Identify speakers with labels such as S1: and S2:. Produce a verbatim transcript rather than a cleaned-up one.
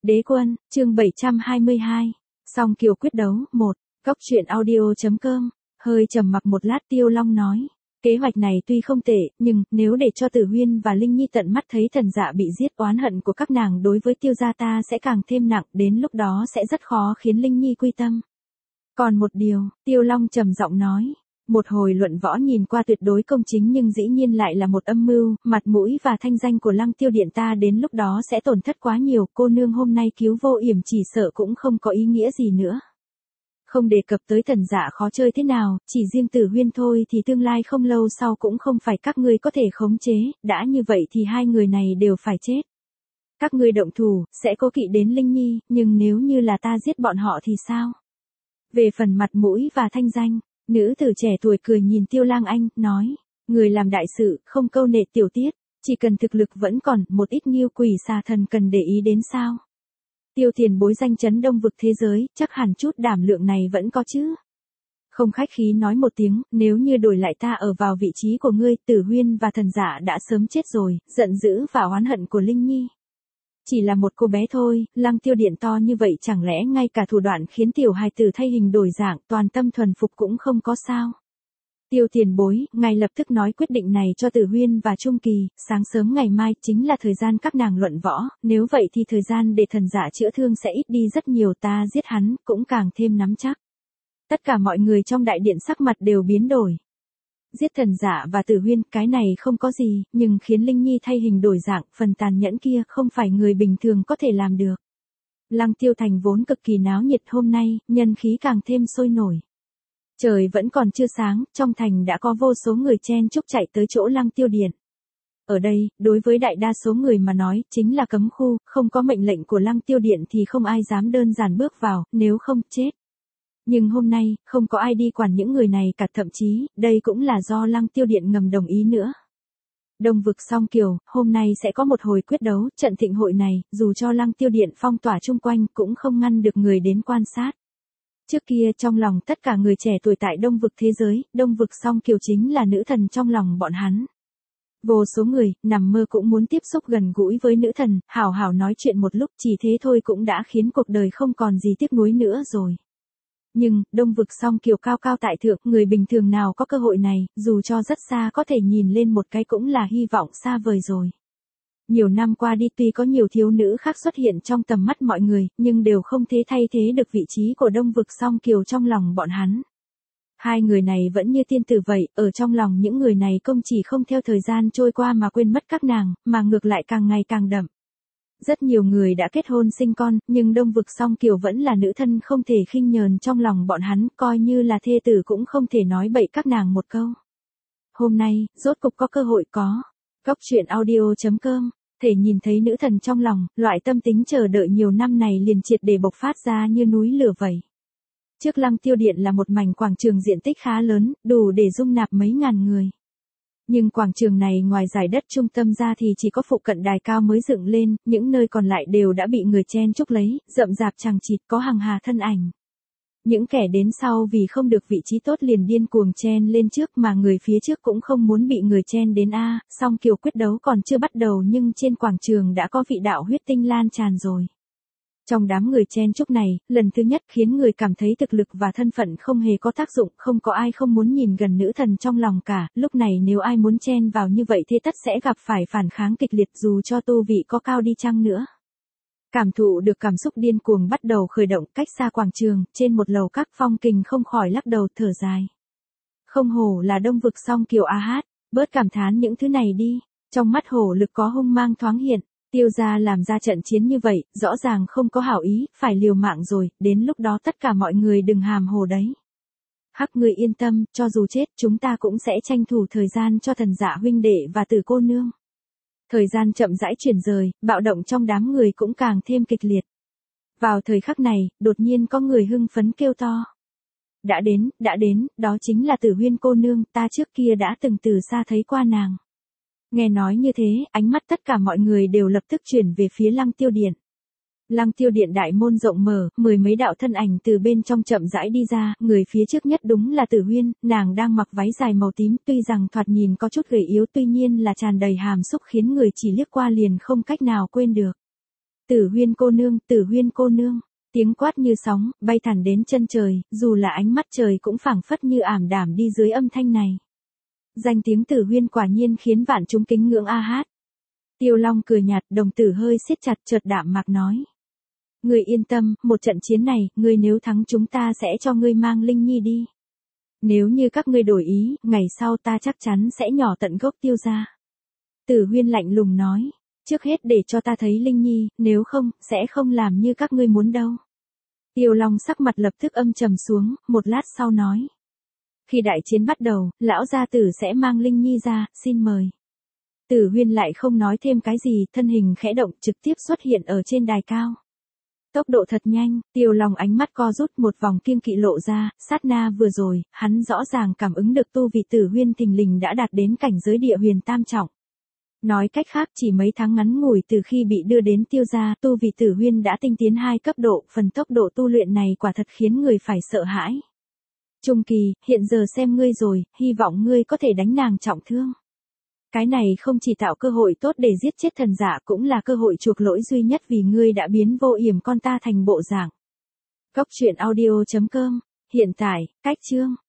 S1: Đế quân, chương bảy trăm hai mươi hai. Song Kiều quyết đấu, một. Góc truyện audio.com. Hơi trầm mặc một lát Tiêu Long nói. Kế hoạch này tuy không tệ, nhưng, nếu để cho Tử Huyên và Linh Nhi tận mắt thấy Thần Dạ bị giết, oán hận của các nàng đối với Tiêu gia ta sẽ càng thêm nặng, đến lúc đó sẽ rất khó khiến Linh Nhi quy tâm. Còn một điều, Tiêu Long trầm giọng nói. Một hồi luận võ nhìn qua tuyệt đối công chính nhưng dĩ nhiên lại là một âm mưu, mặt mũi và thanh danh của Lăng Tiêu Điện ta đến lúc đó sẽ tổn thất quá nhiều, cô nương hôm nay cứu Vô Yểm chỉ sợ cũng không có ý nghĩa gì nữa. Không đề cập tới Thần Dạ khó chơi thế nào, chỉ riêng Tử Huyên thôi thì tương lai không lâu sau cũng không phải các ngươi có thể khống chế, đã như vậy thì hai người này đều phải chết. Các ngươi động thủ, sẽ cố kỵ đến Linh Nhi, nhưng nếu như là ta giết bọn họ thì sao? Về phần mặt mũi và thanh danh, nữ tử trẻ tuổi cười nhìn Tiêu Lang Anh, nói, người làm đại sự, không câu nệ tiểu tiết, chỉ cần thực lực vẫn còn, một ít nghiêu quỷ xà thần cần để ý đến sao. Tiêu tiền bối danh chấn đông vực thế giới, chắc hẳn chút đảm lượng này vẫn có chứ. Không khách khí nói một tiếng, nếu như đổi lại ta ở vào vị trí của ngươi, Tử Huyên và Thần Dạ đã sớm chết rồi, giận dữ và oán hận của Linh Nhi. Chỉ là một cô bé thôi, Lăng Tiêu Điện to như vậy chẳng lẽ ngay cả thủ đoạn khiến tiểu hài tử thay hình đổi dạng, toàn tâm thuần phục cũng không có sao. Tiêu tiền bối, ngài lập tức nói quyết định này cho Tử Huyên và Trung Kỳ, sáng sớm ngày mai chính là thời gian các nàng luận võ, nếu vậy thì thời gian để Thần Dạ chữa thương sẽ ít đi rất nhiều, ta giết hắn, cũng càng thêm nắm chắc. Tất cả mọi người trong đại điện sắc mặt đều biến đổi. Giết Thần Dạ và Tử Huyên, cái này không có gì, nhưng khiến Linh Nhi thay hình đổi dạng, phần tàn nhẫn kia không phải người bình thường có thể làm được. Lăng Tiêu Thành vốn cực kỳ náo nhiệt, hôm nay, nhân khí càng thêm sôi nổi. Trời vẫn còn chưa sáng, trong thành đã có vô số người chen chúc chạy tới chỗ Lăng Tiêu Điện. Ở đây, đối với đại đa số người mà nói, chính là cấm khu, không có mệnh lệnh của Lăng Tiêu Điện thì không ai dám đơn giản bước vào, nếu không, chết. Nhưng hôm nay, không có ai đi quản những người này cả, thậm chí, đây cũng là do Lăng Tiêu Điện ngầm đồng ý nữa. Đông vực Song Kiều, hôm nay sẽ có một hồi quyết đấu, trận thịnh hội này, dù cho Lăng Tiêu Điện phong tỏa chung quanh cũng không ngăn được người đến quan sát. Trước kia trong lòng tất cả người trẻ tuổi tại Đông vực thế giới, Đông vực Song Kiều chính là nữ thần trong lòng bọn hắn. Vô số người, nằm mơ cũng muốn tiếp xúc gần gũi với nữ thần, hào hào nói chuyện một lúc, chỉ thế thôi cũng đã khiến cuộc đời không còn gì tiếc nuối nữa rồi. Nhưng, Đông vực Song Kiều cao cao tại thượng, người bình thường nào có cơ hội này, dù cho rất xa có thể nhìn lên một cái cũng là hy vọng xa vời rồi. Nhiều năm qua đi tuy có nhiều thiếu nữ khác xuất hiện trong tầm mắt mọi người, nhưng đều không thể thay thế được vị trí của Đông vực Song Kiều trong lòng bọn hắn. Hai người này vẫn như tiên tử vậy, ở trong lòng những người này không chỉ không theo thời gian trôi qua mà quên mất các nàng, mà ngược lại càng ngày càng đậm. Rất nhiều người đã kết hôn sinh con, nhưng Đông vực Song Kiều vẫn là nữ thân không thể khinh nhờn trong lòng bọn hắn, coi như là thê tử cũng không thể nói bậy các nàng một câu. Hôm nay, rốt cục có cơ hội có. Góc truyện audio.com, thể nhìn thấy nữ thần trong lòng, loại tâm tính chờ đợi nhiều năm này liền triệt để bộc phát ra như núi lửa vậy. Trước Lăng Tiêu Điện là một mảnh quảng trường diện tích khá lớn, đủ để dung nạp mấy ngàn người. Nhưng quảng trường này ngoài giải đất trung tâm ra thì chỉ có phụ cận đài cao mới dựng lên, những nơi còn lại đều đã bị người chen chúc lấy, rậm rạp chằng chịt có hàng hà thân ảnh. Những kẻ đến sau vì không được vị trí tốt liền điên cuồng chen lên trước mà người phía trước cũng không muốn bị người chen đến a. Song Kiều quyết đấu còn chưa bắt đầu nhưng trên quảng trường đã có vị đạo huyết tinh lan tràn rồi. Trong đám người chen chúc này, lần thứ nhất khiến người cảm thấy thực lực và thân phận không hề có tác dụng, không có ai không muốn nhìn gần nữ thần trong lòng cả, lúc này nếu ai muốn chen vào như vậy thế tất sẽ gặp phải phản kháng kịch liệt dù cho tu vị có cao đi chăng nữa. Cảm thụ được cảm xúc điên cuồng bắt đầu khởi động, cách xa quảng trường, trên một lầu các Phong Kình không khỏi lắc đầu thở dài. Không hổ là Đông vực Song Kiều a hát, bớt cảm thán những thứ này đi, trong mắt hổ lực có hung mang thoáng hiện. Tiêu gia làm ra trận chiến như vậy, rõ ràng không có hảo ý, phải liều mạng rồi, đến lúc đó tất cả mọi người đừng hàm hồ đấy. Hắc người yên tâm, cho dù chết, chúng ta cũng sẽ tranh thủ thời gian cho Thần Dạ huynh đệ và Tử cô nương. Thời gian chậm rãi chuyển rời, bạo động trong đám người cũng càng thêm kịch liệt. Vào thời khắc này, đột nhiên có người hưng phấn kêu to. Đã đến, đã đến, đó chính là Tử Huyên cô nương, ta trước kia đã từng từ xa thấy qua nàng. Nghe nói như thế, ánh mắt tất cả mọi người đều lập tức chuyển về phía Lăng Tiêu Điện. Lăng Tiêu Điện đại môn rộng mở, mười mấy đạo thân ảnh từ bên trong chậm rãi đi ra, người phía trước nhất đúng là Tử Huyên, nàng đang mặc váy dài màu tím, tuy rằng thoạt nhìn có chút gầy yếu tuy nhiên là tràn đầy hàm xúc khiến người chỉ liếc qua liền không cách nào quên được. Tử Huyên cô nương, Tử Huyên cô nương. Tiếng quát như sóng, bay thẳng đến chân trời, dù là ánh mắt trời cũng phảng phất như ảm đạm đi dưới âm thanh này. Danh tiếng Tử Huyên quả nhiên khiến vạn chúng kính ngưỡng a hát. Tiêu Long cười nhạt, đồng tử hơi siết chặt, chợt đạm mạc nói. Ngươi yên tâm, một trận chiến này, ngươi nếu thắng chúng ta sẽ cho ngươi mang Linh Nhi đi. Nếu như các ngươi đổi ý, ngày sau ta chắc chắn sẽ nhỏ tận gốc Tiêu gia. Tử Huyên lạnh lùng nói. Trước hết để cho ta thấy Linh Nhi, nếu không, sẽ không làm như các ngươi muốn đâu. Tiêu Long sắc mặt lập tức âm trầm xuống, một lát sau nói. Khi đại chiến bắt đầu, lão gia tử sẽ mang Linh Nhi ra, xin mời. Tử Huyên lại không nói thêm cái gì, thân hình khẽ động trực tiếp xuất hiện ở trên đài cao. Tốc độ thật nhanh, Tiêu Long ánh mắt co rút, một vòng kiêng kỵ lộ ra, sát na vừa rồi, hắn rõ ràng cảm ứng được tu vị Tử Huyên thình lình đã đạt đến cảnh giới địa huyền tam trọng. Nói cách khác chỉ mấy tháng ngắn ngủi từ khi bị đưa đến Tiêu gia, tu vị Tử Huyên đã tinh tiến hai cấp độ, phần tốc độ tu luyện này quả thật khiến người phải sợ hãi. Trung kỳ, hiện giờ xem ngươi rồi, hy vọng ngươi có thể đánh nàng trọng thương. Cái này không chỉ tạo cơ hội tốt để giết chết thần giả, cũng là cơ hội chuộc lỗi duy nhất vì ngươi đã biến Vô Yểm con ta thành bộ dạng. Góc truyện audio chấm com, hiện tại, cách chương